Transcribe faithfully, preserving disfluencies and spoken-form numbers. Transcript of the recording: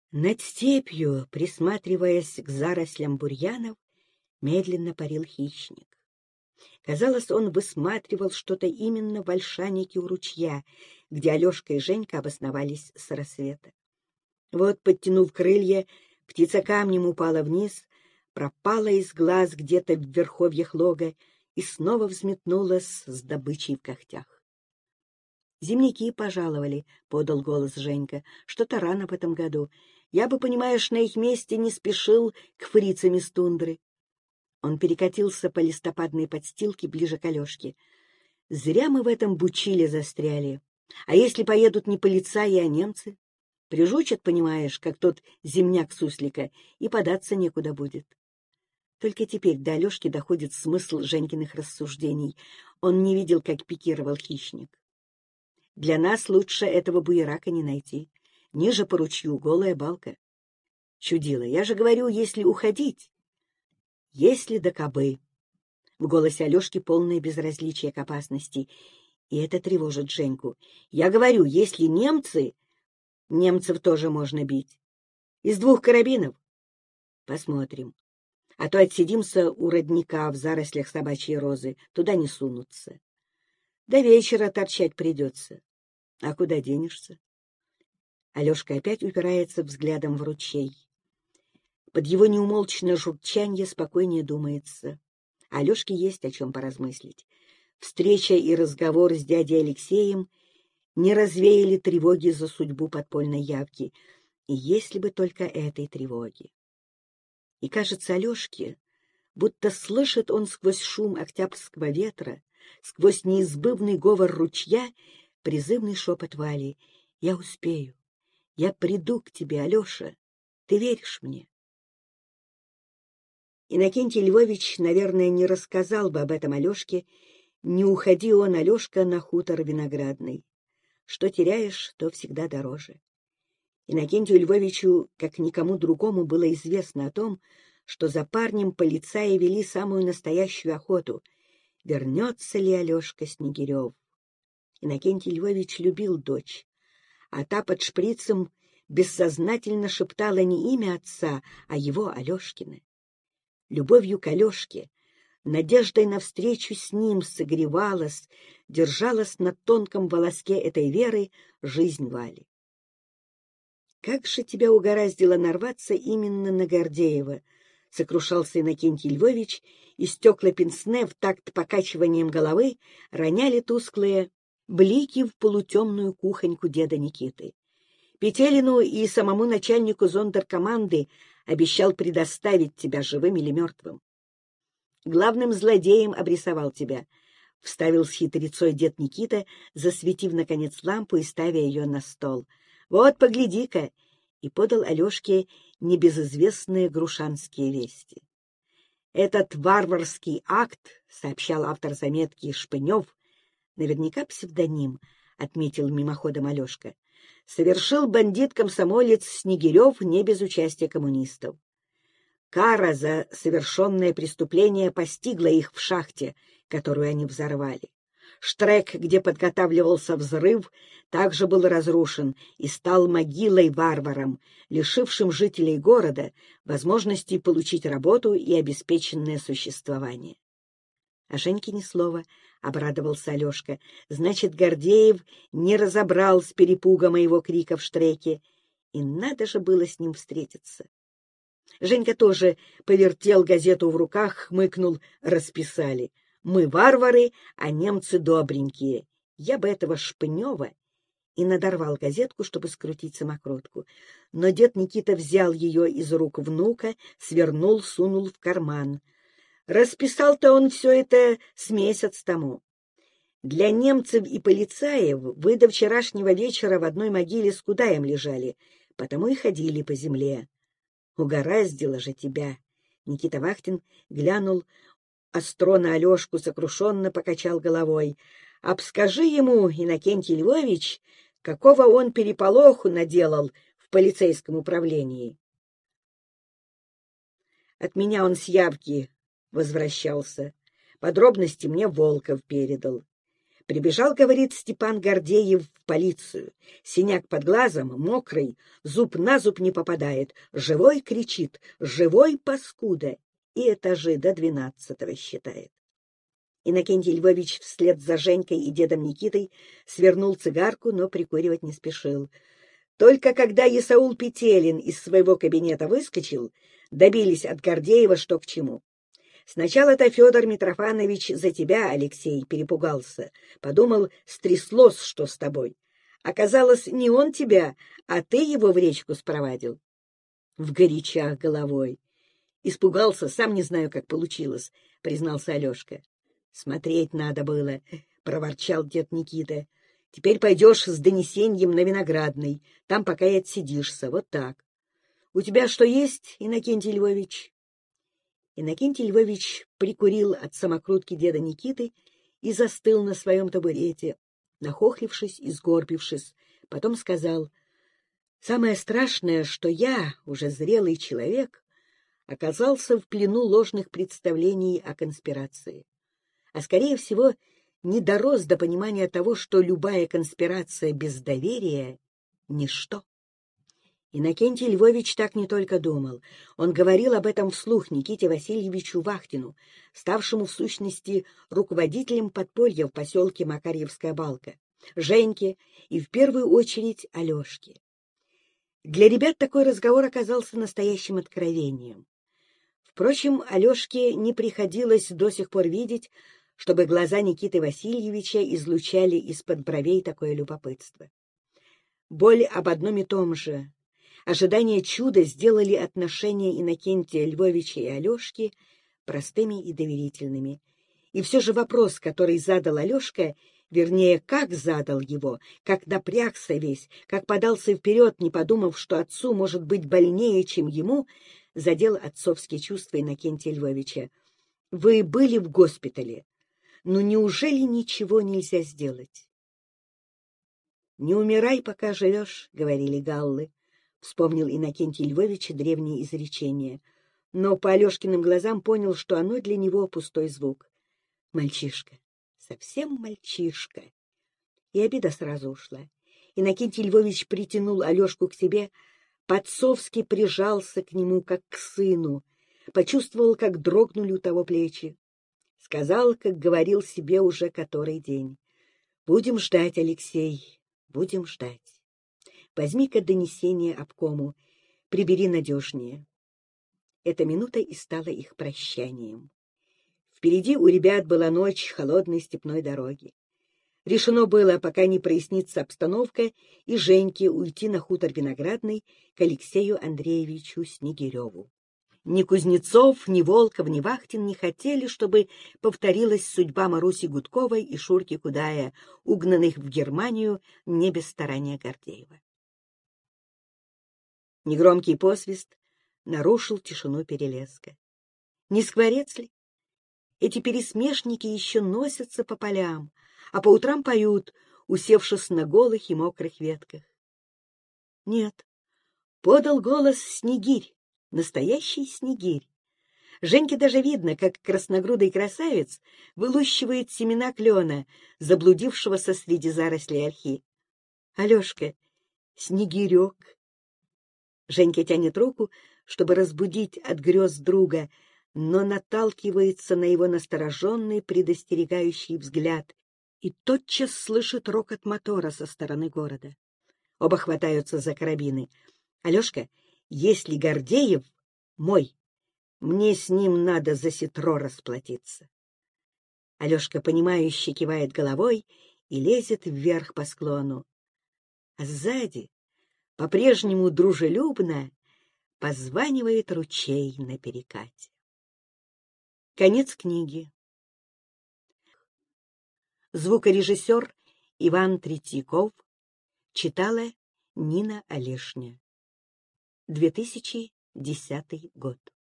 Над степью, присматриваясь к зарослям бурьянов, медленно парил хищник. Казалось, он высматривал что-то именно в ольшанике у ручья, где Алешка и Женька обосновались с рассвета. Вот, подтянув крылья, птица камнем упала вниз, пропала из глаз где-то в верховьях лога и снова взметнулась с добычей в когтях. — Земляки пожаловали, — подал голос Женька. — Что-то рано в этом году. Я бы, понимаешь, на их месте не спешил к фрицам из тундры. Он перекатился по листопадной подстилке ближе к Алешке. — Зря мы в этом Бучиле застряли. А если поедут не полицаи, а немцы? Прижучат, понимаешь, как тот земняк суслика, и податься некуда будет. Только теперь до Алешки доходит смысл Женькиных рассуждений. Он не видел, как пикировал хищник. Для нас лучше этого буерака не найти. Ниже по ручью голая балка. Чудило, я же говорю, если уходить. Если до кобы. В голосе Алешки полное безразличие к опасности. И это тревожит Женьку. Я говорю, если немцы... Немцев тоже можно бить. Из двух карабинов? Посмотрим. А то отсидимся у родника в зарослях собачьей розы. Туда не сунутся. До вечера торчать придется. А куда денешься? Алешка опять упирается взглядом в ручей. Под его неумолчное журчанье спокойнее думается. Алешке есть о чем поразмыслить. Встреча и разговор с дядей Алексеем не развеяли тревоги за судьбу подпольной явки, и если бы только этой тревоги. И кажется Алешке, будто слышит он сквозь шум октябрьского ветра, сквозь неизбывный говор ручья, призывный шепот Вали: «Я успею, я приду к тебе, Алеша, ты веришь мне?» Иннокентий Львович, наверное, не рассказал бы об этом Алешке, не уходи он, Алешка, на хутор Виноградный. Что теряешь, то всегда дороже. Иннокентию Львовичу, как никому другому, было известно о том, что за парнем полицаи вели самую настоящую охоту. Вернется ли Алешка Снегирев? Иннокентий Львович любил дочь, а та под шприцем бессознательно шептала не имя отца, а его, Алешкина. Любовью к Алешке, надеждой на встречу с ним согревалась, держалась на тонком волоске этой веры жизнь Вали. «Как же тебя угораздило нарваться именно на Гордеева?» — сокрушался Иннокентий Львович, и стекла пенсне в такт покачиванием головы роняли тусклые блики в полутемную кухоньку деда Никиты. Петелину и самому начальнику зондеркоманды обещал предоставить тебя живым или мертвым. Главным злодеем обрисовал тебя, — вставил с хитрецой дед Никита, засветив, наконец, лампу и ставя ее на стол. — Вот, погляди-ка! И подал Алешке небезызвестные грушанские вести. Этот варварский акт, — сообщал автор заметки Шпынев, наверняка псевдоним, — отметил мимоходом Алешка, — совершил бандит-комсомолец Снегирев не без участия коммунистов. Кара за совершенное преступление постигла их в шахте, которую они взорвали. Штрек, где подготавливался взрыв, также был разрушен и стал могилой варварам, лишившим жителей города возможности получить работу и обеспеченное существование. — А Женьке ни слова, — обрадовался Алешка. — Значит, Гордеев не разобрал с перепуга моего крика в Штреке, и надо же было с ним встретиться. Женька тоже повертел газету в руках, хмыкнул: расписали. Мы варвары, а немцы добренькие. Я бы этого Шпынева... И надорвал газетку, чтобы скрутить самокрутку. Но дед Никита взял ее из рук внука, свернул, сунул в карман. Расписал-то он все это с месяц тому. Для немцев и полицаев вы до вчерашнего вечера в одной могиле с Кудаем лежали, потому и ходили по земле. Угораздило же тебя. Никита Вахтин глянул остро на Алешку, сокрушенно покачал головой. Обскажи ему, Иннокентий Львович, какого он переполоху наделал в полицейском управлении. От меня он с явки возвращался. Подробности мне Волков передал. Прибежал, говорит, Степан Гордеев в полицию. Синяк под глазом, мокрый, зуб на зуб не попадает. Живой кричит, живой паскуда. И этажи до двенадцатого считает. Иннокентий Львович вслед за Женькой и дедом Никитой свернул цигарку, но прикуривать не спешил. Только когда Исаул Петелин из своего кабинета выскочил, добились от Гордеева, что к чему. Сначала-то Федор Митрофанович за тебя, Алексей, перепугался. Подумал, стряслось, что с тобой. Оказалось, не он тебя, а ты его в речку спровадил. В горячах головой. Испугался, сам не знаю, как получилось, признался Алешка. Смотреть надо было, проворчал дед Никита. Теперь пойдешь с донесением на Виноградный, там пока и отсидишься, вот так. У тебя что есть, Иннокентий Львович? Иннокентий Львович прикурил от самокрутки деда Никиты и застыл на своем табурете, нахохлившись и сгорбившись. Потом сказал: «Самое страшное, что я, уже зрелый человек, оказался в плену ложных представлений о конспирации. А, скорее всего, не дорос до понимания того, что любая конспирация без доверия — ничто». Иннокентий Львович так не только думал. Он говорил об этом вслух Никите Васильевичу Вахтину, ставшему в сущности руководителем подполья в поселке Макарьевская Балка, Женьке и в первую очередь Алешке. Для ребят такой разговор оказался настоящим откровением. Впрочем, Алешке не приходилось до сих пор видеть, чтобы глаза Никиты Васильевича излучали из-под бровей такое любопытство. Боль об одном и том же, ожидание чуда сделали отношения Иннокентия Львовича и Алешки простыми и доверительными. И все же вопрос, который задал Алешка, вернее, как задал его, как напрягся весь, как подался вперед, не подумав, что отцу может быть больнее, чем ему, задел отцовские чувства Иннокентия Львовича. «Вы были в госпитале. Но неужели ничего нельзя сделать?» «Не умирай, пока живешь», — говорили галлы. Вспомнил Иннокентий Львович древнее изречение, но по Алешкиным глазам понял, что оно для него пустой звук. Мальчишка, совсем мальчишка. И обида сразу ушла. Иннокентий Львович притянул Алешку к себе, по-отцовски прижался к нему, как к сыну, почувствовал, как дрогнули у того плечи. Сказал, как говорил себе уже который день: «Будем ждать, Алексей, будем ждать. Возьми-ка донесение обкому, прибери надежнее». Эта минута и стала их прощанием. Впереди у ребят была ночь холодной степной дороги. Решено было, пока не прояснится обстановка, и Женьке уйти на хутор Виноградный к Алексею Андреевичу Снегиреву. Ни Кузнецов, ни Волков, ни Вахтин не хотели, чтобы повторилась судьба Маруси Гудковой и Шурки Кудая, угнанных в Германию не без старания Гордеева. Негромкий посвист нарушил тишину Перелеска. Не скворец ли? Эти пересмешники еще носятся по полям, а по утрам поют, усевшись на голых и мокрых ветках. Нет, подал голос Снегирь, настоящий Снегирь. Женьке даже видно, как красногрудый красавец вылущивает семена клена, заблудившегося среди зарослей ольхи. Алешка, Снегирек. Женька тянет руку, чтобы разбудить от грез друга, но наталкивается на его настороженный, предостерегающий взгляд и тотчас слышит рокот мотора со стороны города. Оба хватаются за карабины. «Алешка, если Гордеев мой, мне с ним надо за ситро расплатиться». Алешка, понимающе кивает головой и лезет вверх по склону. А сзади, по-прежнему дружелюбно, позванивает ручей на перекате. Конец книги. Звукорежиссер Иван Третьяков. Читала Нина Олешня. две тысячи десятый год.